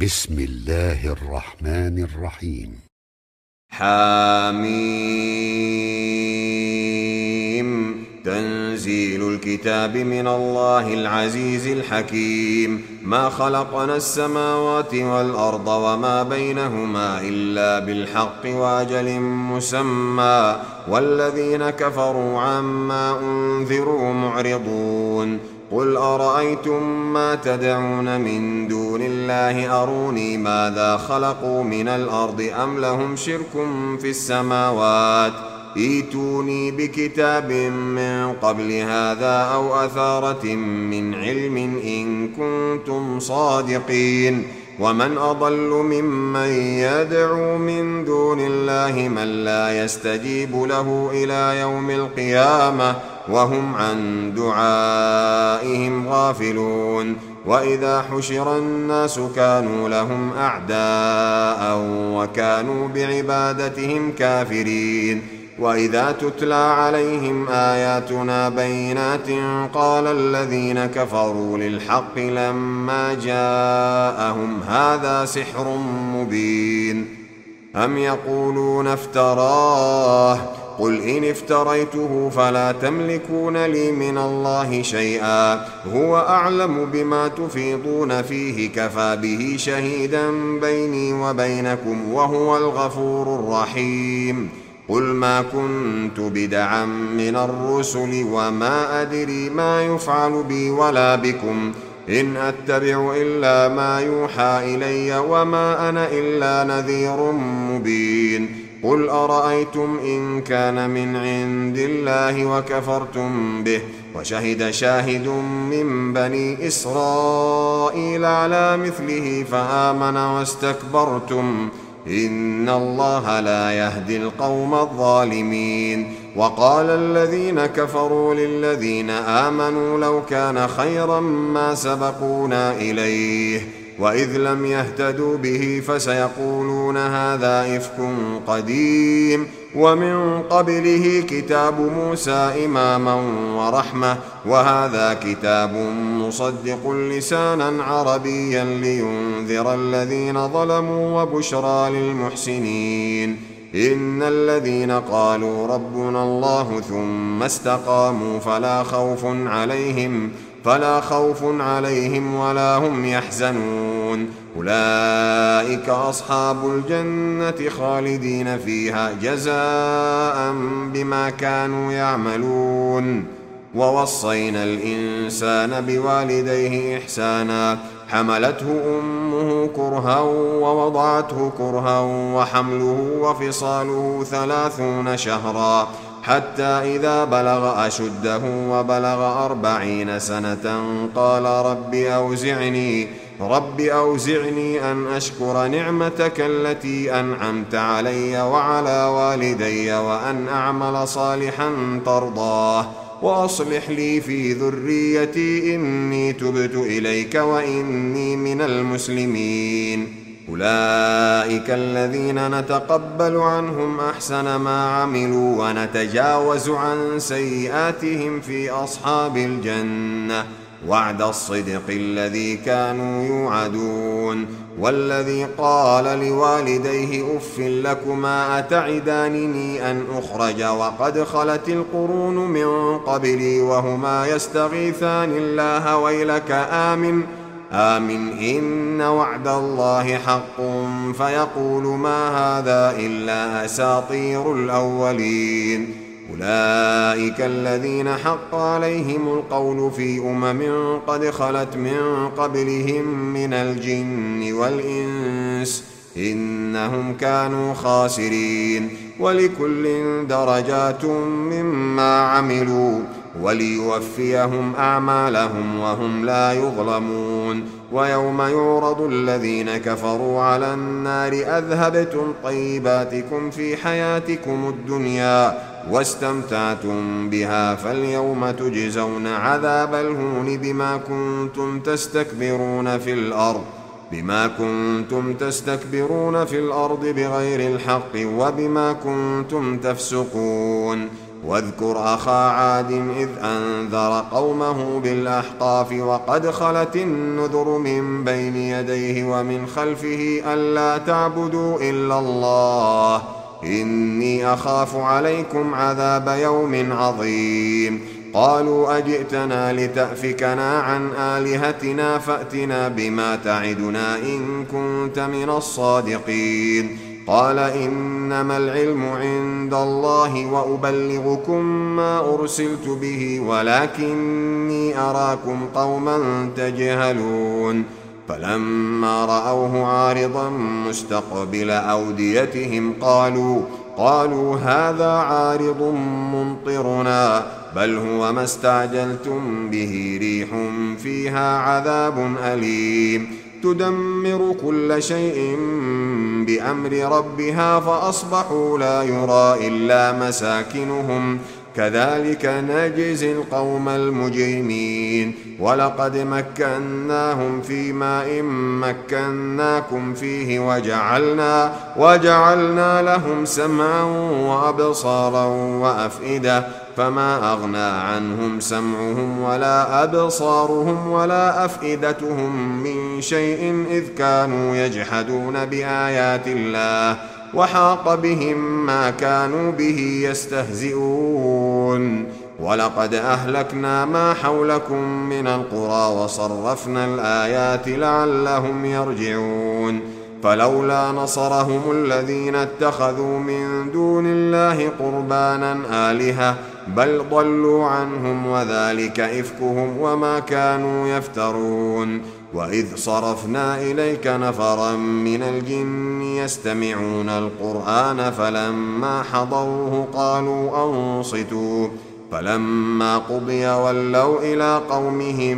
بسم الله الرحمن الرحيم. حاميم. تنزيل الكتاب من الله العزيز الحكيم. ما خلقنا السماوات والأرض وما بينهما إلا بالحق وأجل مسمى، والذين كفروا عما أنذروا معرضون. قل أرأيتم ما تدعون من دون الله أروني ماذا خلقوا من الأرض أم لهم شرك في السماوات، ائتوني بكتاب من قبل هذا أو أثارة من علم إن كنتم صادقين. ومن أضل ممن يدعو من دون الله من لا يستجيب له إلى يوم القيامة وهم عن دعائهم غافلون. وإذا حشر الناس كانوا لهم أعداء وكانوا بعبادتهم كافرين. وإذا تتلى عليهم آياتنا بينات قال الذين كفروا للحق لما جاءهم هذا سحر مبين. أم يقولون افتراه، قل إن افتريته فلا تملكون لي من الله شيئا، هو أعلم بما تفيضون فيه، كفى به شهيدا بيني وبينكم وهو الغفور الرحيم. قل ما كنت بدعا من الرسل وما أدري ما يفعل بي ولا بكم، إن أتبع إلا ما يوحى إلي وما أنا إلا نذير مبين. قل أرأيتم إن كان من عند الله وكفرتم به وشهد شاهد من بني إسرائيل على مثله فآمن واستكبرتم إن الله لا يهدي القوم الظالمين. وقال الذين كفروا للذين آمنوا لو كان خيرا ما سبقونا إليه، وإذ لم يهتدوا به فسيقولون هذا إفك قديم. ومن قبله كتاب موسى إماما ورحمة، وهذا كتاب مصدق لسانا عربيا لينذر الذين ظلموا وبشرى للمحسنين. إن الذين قالوا ربنا الله ثم استقاموا فلا خوف عليهم ولا هم يحزنون. أولئك أصحاب الجنة خالدين فيها جزاء بما كانوا يعملون. ووصينا الإنسان بوالديه إحسانا، حملته أمه كرها ووضعته كرها وحمله وفصاله 30 شهرا، حتى إذا بلغ أشده وبلغ 40 سنة قال رب أوزعني أن أشكر نعمتك التي أنعمت علي وعلى والدي وأن أعمل صالحا ترضاه وأصلح لي في ذريتي إني تبت إليك وإني من المسلمين. أولئك الذين نتقبل عنهم أحسن ما عملوا ونتجاوز عن سيئاتهم في أصحاب الجنة، وعد الصدق الذي كانوا يوعدون. والذي قال لوالديه أف لكما أتعدانني أن أخرج وقد خلت القرون من قبلي وهما يستغيثان الله ويلك آمن إن وعد الله حق، فيقول ما هذا إلا أساطير الأولين. أولئك الذين حق عليهم القول في قد خلت من قبلهم من الجن والإنس إنهم كانوا خاسرين. ولكل درجات مما عملوا وليوفيهم أعمالهم وهم لا يظلمون. ويوم يعرض الذين كفروا على النار أذهبتم طيباتكم في حياتكم الدنيا واستمتعتم بها فاليوم تجزون عذاب الهون بما كنتم تستكبرون في الأرض بغير الحق وبما كنتم تفسقون. واذكر أخا عاد إذ أنذر قومه بالأحقاف وقد خلت النذر من بين يديه ومن خلفه ألا تعبدوا إلا الله إني أخاف عليكم عذاب يوم عظيم قالوا أجئتنا لتأفكنا عن آلهتنا فأتنا بما تعدنا إن كنت من الصادقين قال إنما العلم عند الله وأبلغكم ما أرسلت به ولكني أراكم قوما تجهلون فلما رأوه عارضا مستقبل أوديتهم قالوا هذا عارض ممطرنا بل هو ما استعجلتم به ريح فيها عذاب أليم تدمر كل شيء بأمر ربها فأصبحوا لا يرى إلا مساكنهم كذلك نجزي القوم المجرمين ولقد مكناهم في ماء مكناكم فيه وجعلنا لهم سمعا وأبصارا وأفئدة فما أغنى عنهم سمعهم ولا أبصارهم ولا أفئدتهم من شيء إذ كانوا يجحدون بآيات الله وحاق بهم ما كانوا به يستهزئون ولقد أهلكنا ما حولكم من القرى وصرفنا الآيات لعلهم يرجعون فلولا نصرهم الذين اتخذوا من دون الله قربانا آلهة بل ضلوا عنهم وذلك إفكهم وما كانوا يفترون وإذ صرفنا إليك نفرا من الجن يستمعون القرآن فلما حضروه قالوا أنصتوا فلما قضي ولوا إلى قومهم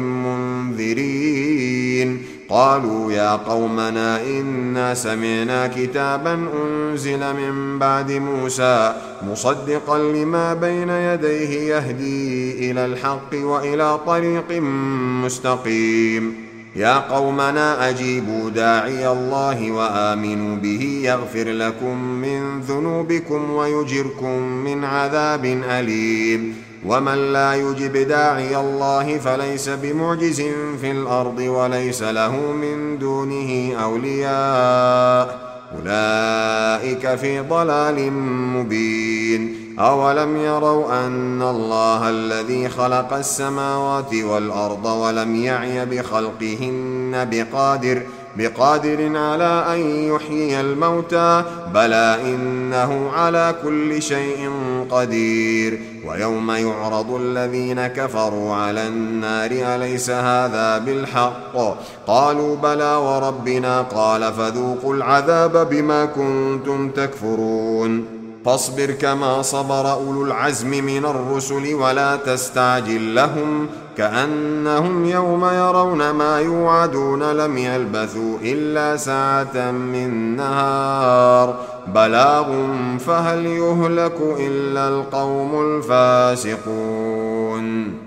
منذرين قالوا يا قومنا إنا سمعنا كتابا أنزل من بعد موسى مصدقا لما بين يديه يهدي إلى الحق وإلى طريق مستقيم يا قومنا أجيبوا داعي الله وآمنوا به يغفر لكم من ذنوبكم ويجركم من عذاب أليم ومن لا يجب داعي الله فليس بمعجز في الأرض وليس له من دونه أولياء أولئك في ضلال مبين أولم يروا أن الله الذي خلق السماوات والأرض ولم يعي بخلقهن بقادر على أن يحيي الموتى بلى إنه على كل شيء قدير ويوم يعرض الذين كفروا على النار أليس هذا بالحق قالوا بلى وربنا قال فذوقوا العذاب بما كنتم تكفرون فاصبر كما صبر أولو العزم من الرسل ولا تستعجل لهم كأنهم يوم يرون ما يوعدون لم يلبثوا إلا ساعة من نهار بلاغ فهل يهلك إلا القوم الفاسقون